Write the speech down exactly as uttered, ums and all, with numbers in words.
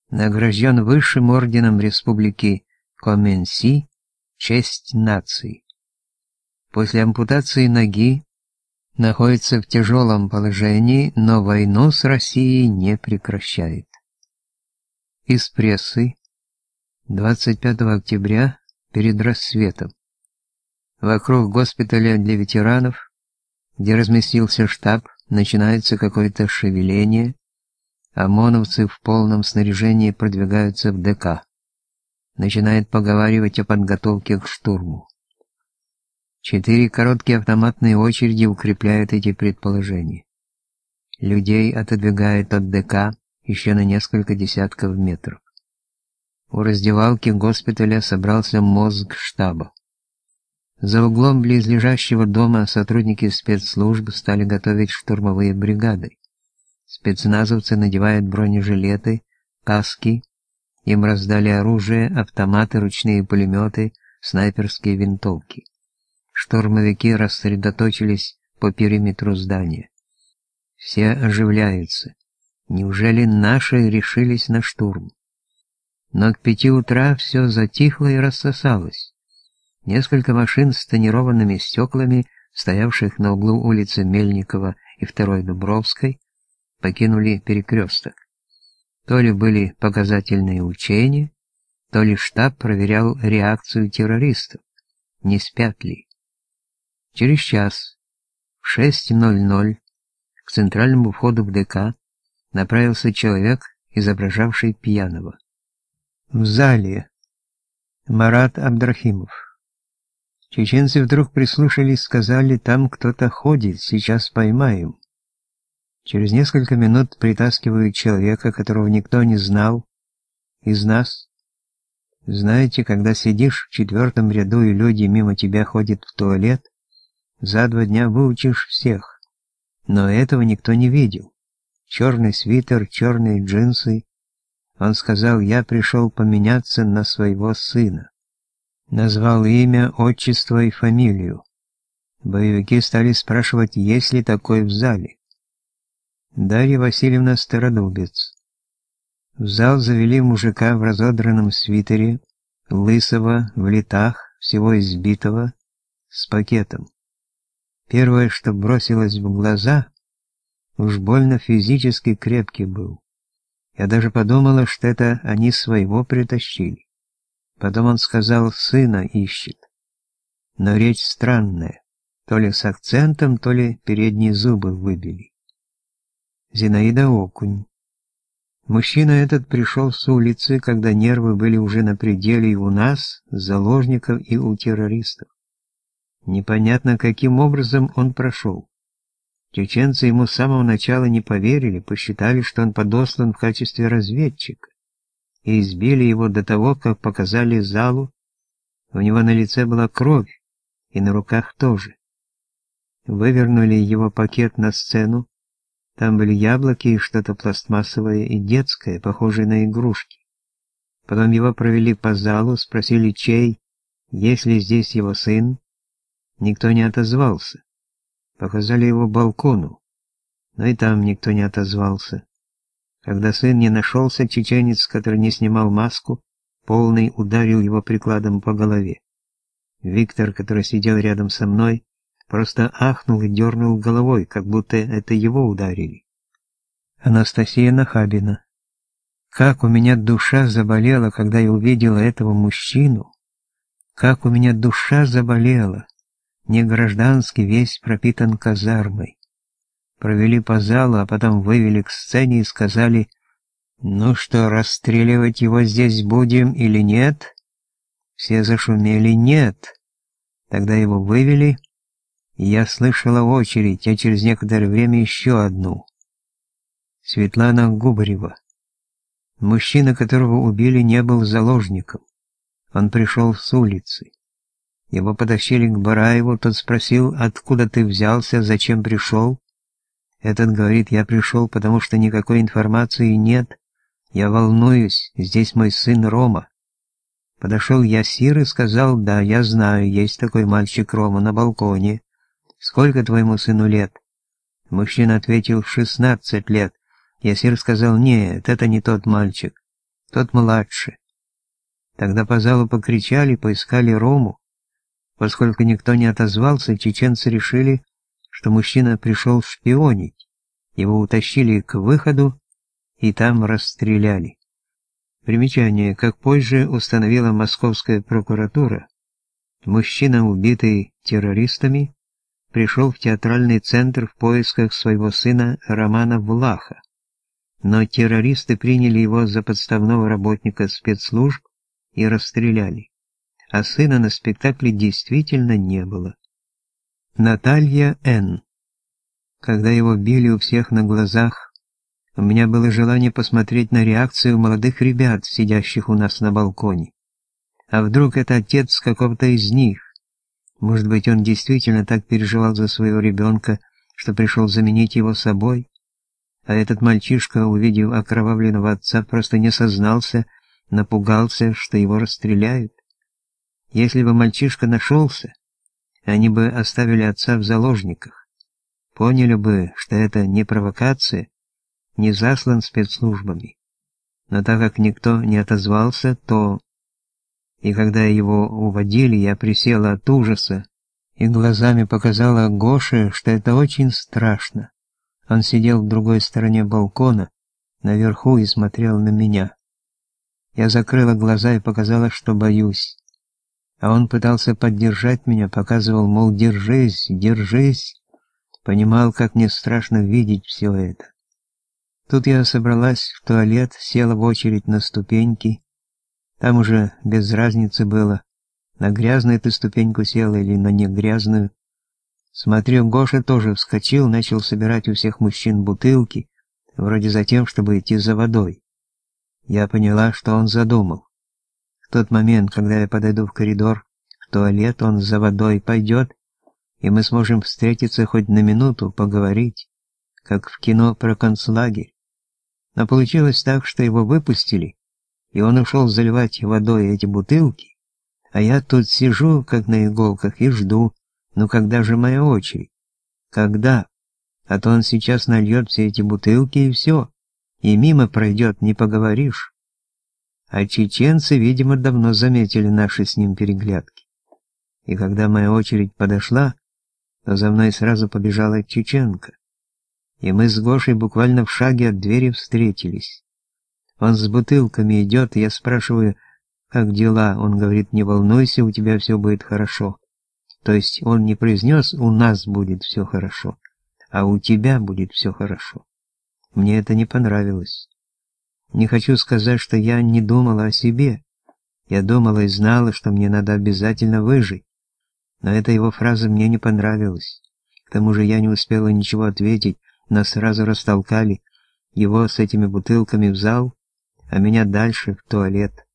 награжден высшим орденом Республики Коменси «Честь нации». После ампутации ноги находится в тяжелом положении, но войну с Россией не прекращает. Из прессы. двадцать пятого октября, перед рассветом. Вокруг госпиталя для ветеранов, где разместился штаб, начинается какое-то шевеление. ОМОНовцы в полном снаряжении продвигаются в ДК. Начинает поговаривать о подготовке к штурму. Четыре короткие автоматные очереди укрепляют эти предположения. Людей отодвигают от ДК еще на несколько десятков метров. У раздевалки госпиталя собрался мозг штаба. За углом близлежащего дома сотрудники спецслужб стали готовить штурмовые бригады. Спецназовцы надевают бронежилеты, каски, им раздали оружие, автоматы, ручные пулеметы, снайперские винтовки. Штурмовики рассредоточились по периметру здания. Все оживляются. Неужели наши решились на штурм? Но к пяти утра все затихло и рассосалось. Несколько машин с тонированными стеклами, стоявших на углу улицы Мельникова и второй Дубровской, покинули перекресток. То ли были показательные учения, то ли штаб проверял реакцию террористов, не спят ли. Через час, в шесть ноль ноль, к центральному входу в ДК направился человек, изображавший пьяного. В зале Марат Абдрахимов. Чеченцы вдруг прислушались, сказали: «Там кто-то ходит, сейчас поймаем». Через несколько минут притаскивают человека, которого никто не знал, из нас. Знаете, когда сидишь в четвертом ряду и люди мимо тебя ходят в туалет, за два дня выучишь всех. Но этого никто не видел. Черный свитер, черные джинсы. Он сказал: «Я пришел поменяться на своего сына». Назвал имя, отчество и фамилию. Боевики стали спрашивать, есть ли такой в зале. Дарья Васильевна Стародубец. В зал завели мужика в разодранном свитере, лысого, в летах, всего избитого, с пакетом. Первое, что бросилось в глаза, уж больно физически крепкий был. Я даже подумала, что это они своего притащили. Потом он сказал, сына ищет. Но речь странная, то ли с акцентом, то ли передние зубы выбили. Зинаида Окунь. Мужчина этот пришел с улицы, когда нервы были уже на пределе и у нас, заложников, и у террористов. Непонятно, каким образом он прошел. Чеченцы ему с самого начала не поверили, посчитали, что он подослан в качестве разведчика, и избили его до того, как показали залу. У него на лице была кровь, и на руках тоже. Вывернули его пакет на сцену. Там были яблоки и что-то пластмассовое и детское, похожее на игрушки. Потом его провели по залу, спросили, чей, есть ли здесь его сын. Никто не отозвался. Показали его балкону, но и там никто не отозвался. Когда сын не нашелся, чеченец, который не снимал маску, полный ударил его прикладом по голове. Виктор, который сидел рядом со мной, просто ахнул и дернул головой, как будто это его ударили. Анастасия Нахабина. Как у меня душа заболела, когда я увидела этого мужчину. Как у меня душа заболела. Не гражданский, весь пропитан казармой. Провели по залу, а потом вывели к сцене и сказали, ну что, расстреливать его здесь будем или нет? Все зашумели «нет». Тогда его вывели, и я слышала очередь, а через некоторое время еще одну. Светлана Губарева. Мужчина, которого убили, не был заложником. Он пришел с улицы. Его потащили к Бараеву, тот спросил, откуда ты взялся, зачем пришел. Этот говорит, я пришел, потому что никакой информации нет. Я волнуюсь, здесь мой сын Рома. Подошел Ясир и сказал, да, я знаю, есть такой мальчик Рома на балконе. Сколько твоему сыну лет? Мужчина ответил, шестнадцать лет. Ясир сказал, нет, это не тот мальчик. тот младше. Тогда по залу покричали, поискали Рому. Поскольку никто не отозвался, чеченцы решили, что мужчина пришел шпионить. Его утащили к выходу и там расстреляли. Примечание. Как позже установила московская прокуратура, мужчина, убитый террористами, пришел в театральный центр в поисках своего сына Романа Влаха. Но террористы приняли его за подставного работника спецслужб и расстреляли. А сына на спектакле действительно не было. Наталья Н. Когда его били у всех на глазах, у меня было желание посмотреть на реакцию молодых ребят, сидящих у нас на балконе. А вдруг это отец какого-то из них? Может быть, он действительно так переживал за своего ребенка, что пришел заменить его собой? А этот мальчишка, увидев окровавленного отца, просто не сознался, напугался, что его расстреляют. Если бы мальчишка нашелся, они бы оставили отца в заложниках. Поняли бы, что это не провокация, не заслан спецслужбами. Но так как никто не отозвался, то... И когда его уводили, я присела от ужаса и глазами показала Гоше, что это очень страшно. Он сидел в другой стороне балкона, наверху, и смотрел на меня. Я закрыла глаза и показала, что боюсь. А он пытался поддержать меня, показывал, мол, держись, держись. Понимал, как мне страшно видеть все это. Тут я собралась в туалет, села в очередь на ступеньки. Там уже без разницы было, на грязную ты ступеньку села или на негрязную. Смотрю, Гоша тоже вскочил, начал собирать у всех мужчин бутылки, вроде за тем, чтобы идти за водой. Я поняла, что он задумал. В тот момент, когда я подойду в коридор, в туалет, он за водой пойдет, и мы сможем встретиться хоть на минуту, поговорить, как в кино про концлагерь. Но получилось так, что его выпустили, и он ушел заливать водой эти бутылки, а я тут сижу, как на иголках, и жду, ну когда же моя очередь? Когда? А то он сейчас нальет все эти бутылки, и все, и мимо пройдет, не поговоришь. А чеченцы, видимо, давно заметили наши с ним переглядки. И когда моя очередь подошла, то за мной сразу побежала чеченка. И мы с Гошей буквально в шаге от двери встретились. Он с бутылками идет, и я спрашиваю, как дела? Он говорит, не волнуйся, у тебя все будет хорошо. То есть он не произнес, у нас будет все хорошо, а у тебя будет все хорошо. Мне это не понравилось. Не хочу сказать, что я не думала о себе. Я думала и знала, что мне надо обязательно выжить. Но эта его фраза мне не понравилась. К тому же я не успела ничего ответить, нас сразу растолкали, его с этими бутылками в зал, а меня дальше в туалет.